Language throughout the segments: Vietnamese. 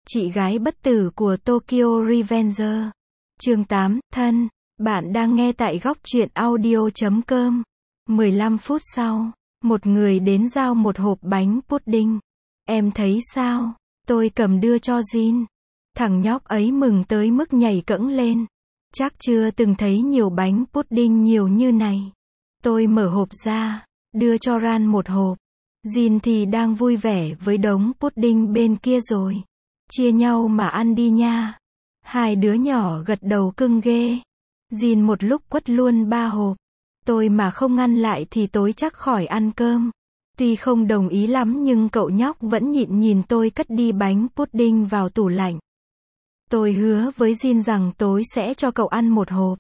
Chị gái bất tử của Tokyo Revenger. Chương 8, thân. Bạn đang nghe tại góc truyện audio.com. 15 phút sau, một người đến giao một hộp bánh pudding. Em thấy sao? Tôi cầm đưa cho Jin. Thằng nhóc ấy mừng tới mức nhảy cẫng lên. Chắc chưa từng thấy nhiều bánh pudding nhiều như này. Tôi mở hộp ra, đưa cho Ran một hộp. Jin thì đang vui vẻ với đống pudding bên kia rồi. Chia nhau mà ăn đi nha. Hai đứa nhỏ gật đầu cưng ghê. Jin một lúc quất luôn 3 hộp. Tôi mà không ngăn lại thì tối chắc khỏi ăn cơm. Tuy không đồng ý lắm nhưng cậu nhóc vẫn nhịn nhìn tôi cất đi bánh pudding vào tủ lạnh. Tôi hứa với Jin rằng tối sẽ cho cậu ăn một hộp.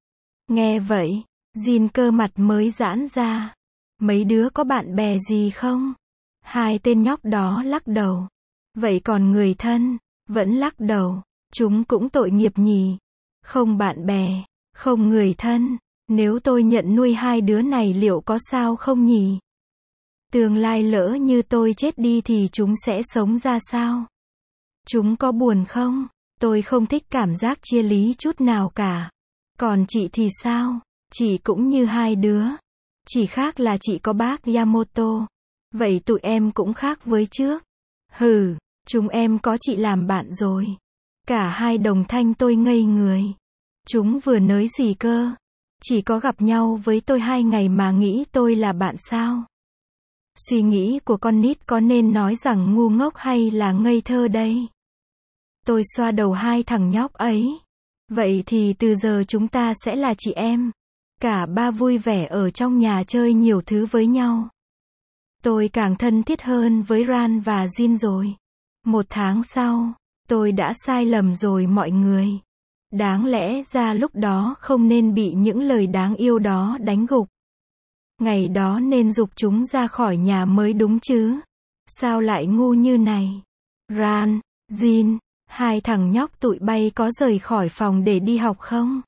Nghe vậy, Jin cơ mặt mới giãn ra. Mấy đứa có bạn bè gì không? Hai tên nhóc đó lắc đầu. Vậy còn người thân? Vẫn lắc đầu. Chúng cũng tội nghiệp nhỉ. Không bạn bè, không người thân. Nếu tôi nhận nuôi hai đứa này liệu có sao không nhỉ? Tương lai lỡ như tôi chết đi thì chúng sẽ sống ra sao? Chúng có buồn không? Tôi không thích cảm giác chia lý chút nào cả. Còn chị thì sao? Chị cũng như hai đứa. Chỉ khác là chị có bác Yamamoto. Vậy tụi em cũng khác với trước. Hừ, chúng em có chị làm bạn rồi. Cả hai đồng thanh tôi ngây người. Chúng vừa nới gì cơ? Chỉ có gặp nhau với tôi 2 ngày mà nghĩ tôi là bạn sao? Suy nghĩ của con nít có nên nói rằng ngu ngốc hay là ngây thơ đây? Tôi xoa đầu hai thằng nhóc ấy. Vậy thì từ giờ chúng ta sẽ là chị em. Cả ba vui vẻ ở trong nhà chơi nhiều thứ với nhau. Tôi càng thân thiết hơn với Ran và Jin rồi. 1 tháng sau, tôi đã sai lầm rồi mọi người. Đáng lẽ ra lúc đó không nên bị những lời đáng yêu đó đánh gục. Ngày đó nên giục chúng ra khỏi nhà mới đúng chứ. Sao lại ngu như này? Ran, Jin, hai thằng nhóc tụi bay có rời khỏi phòng để đi học không?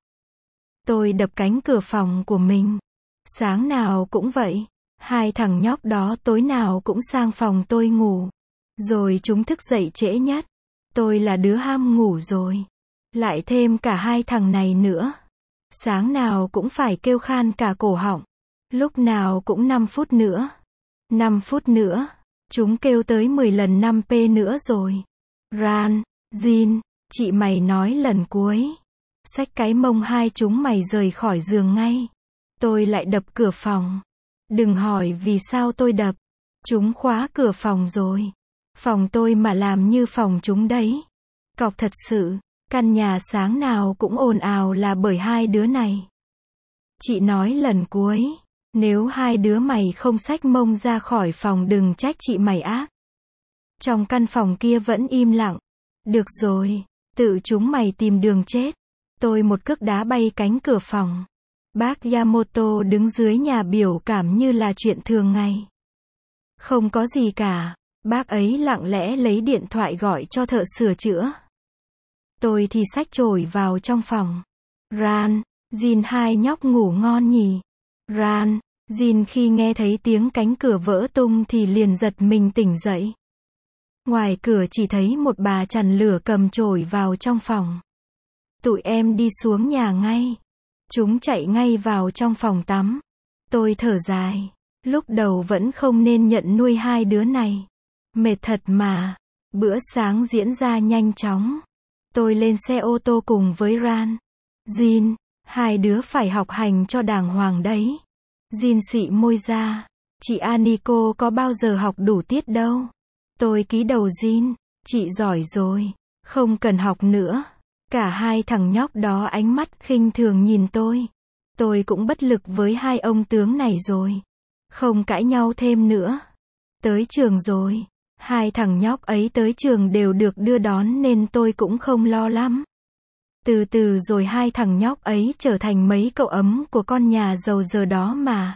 Tôi đập cánh cửa phòng của mình. Sáng nào cũng vậy. Hai thằng nhóc đó tối nào cũng sang phòng tôi ngủ. Rồi chúng thức dậy trễ nhất. Tôi là đứa ham ngủ rồi. Lại thêm cả hai thằng này nữa. Sáng nào cũng phải kêu khan cả cổ họng. Lúc nào cũng 5 phút nữa. 5 phút nữa. Chúng kêu tới 10 lần 5p nữa rồi. Ran, Jin, chị mày nói lần cuối. Xách cái mông hai chúng mày rời khỏi giường ngay. Tôi lại đập cửa phòng. Đừng hỏi vì sao tôi đập. Chúng khóa cửa phòng rồi. Phòng tôi mà làm như phòng chúng đấy. Cọc thật sự. Căn nhà sáng nào cũng ồn ào là bởi hai đứa này. Chị nói lần cuối. Nếu hai đứa mày không xách mông ra khỏi phòng đừng trách chị mày ác. Trong căn phòng kia vẫn im lặng. Được rồi. Tự chúng mày tìm đường chết. Tôi một cước đá bay cánh cửa phòng. Bác Yamamoto đứng dưới nhà biểu cảm như là chuyện thường ngày. Không có gì cả. Bác ấy lặng lẽ lấy điện thoại gọi cho thợ sửa chữa. Tôi thì xách chổi vào trong phòng. Ran, Jin hai nhóc ngủ ngon nhỉ? Ran, Jin khi nghe thấy tiếng cánh cửa vỡ tung thì liền giật mình tỉnh dậy. Ngoài cửa chỉ thấy một bà chằn lửa cầm chổi vào trong phòng. Tụi em đi xuống nhà ngay. Chúng chạy ngay vào trong phòng tắm. Tôi thở dài. Lúc đầu vẫn không nên nhận nuôi hai đứa này. Mệt thật mà. Bữa sáng diễn ra nhanh chóng. Tôi lên xe ô tô cùng với Ran. Jin, hai đứa phải học hành cho đàng hoàng đấy. Jin xị môi ra. Chị Aniko có bao giờ học đủ tiết đâu. Tôi ký đầu Jin. Chị giỏi rồi. Không cần học nữa. Cả hai thằng nhóc đó ánh mắt khinh thường nhìn tôi. Tôi cũng bất lực với hai ông tướng này rồi. Không cãi nhau thêm nữa. Tới trường rồi. Hai thằng nhóc ấy tới trường đều được đưa đón nên tôi cũng không lo lắm. Từ từ rồi hai thằng nhóc ấy trở thành mấy cậu ấm của con nhà giàu giờ đó mà.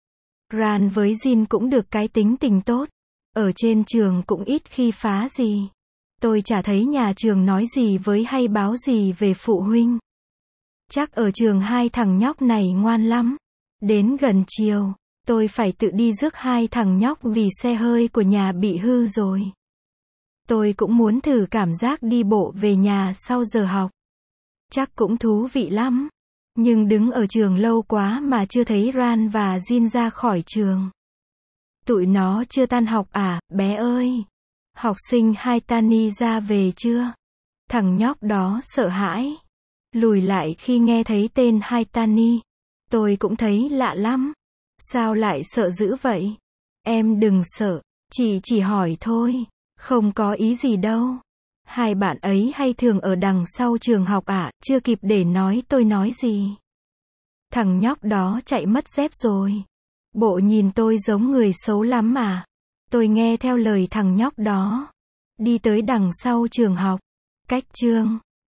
Ran với Jin cũng được cái tính tình tốt. Ở trên trường cũng ít khi phá gì. Tôi chả thấy nhà trường nói gì với hay báo gì về phụ huynh. Chắc ở trường hai thằng nhóc này ngoan lắm. Đến gần chiều, tôi phải tự đi rước hai thằng nhóc vì xe hơi của nhà bị hư rồi. Tôi cũng muốn thử cảm giác đi bộ về nhà sau giờ học. Chắc cũng thú vị lắm. Nhưng đứng ở trường lâu quá mà chưa thấy Ran và Jin ra khỏi trường. Tụi nó chưa tan học à, bé ơi? Học sinh Haitani ra về chưa? Thằng nhóc đó sợ hãi. Lùi lại khi nghe thấy tên Haitani. Tôi cũng thấy lạ lắm. Sao lại sợ dữ vậy? Em đừng sợ. Chị chỉ hỏi thôi. Không có ý gì đâu. Hai bạn ấy hay thường ở đằng sau trường học ạ, chưa kịp để nói tôi nói gì. Thằng nhóc đó chạy mất dép rồi. Bộ nhìn tôi giống người xấu lắm mà. Tôi nghe theo lời thằng nhóc đó. Đi tới đằng sau trường học. Cách chương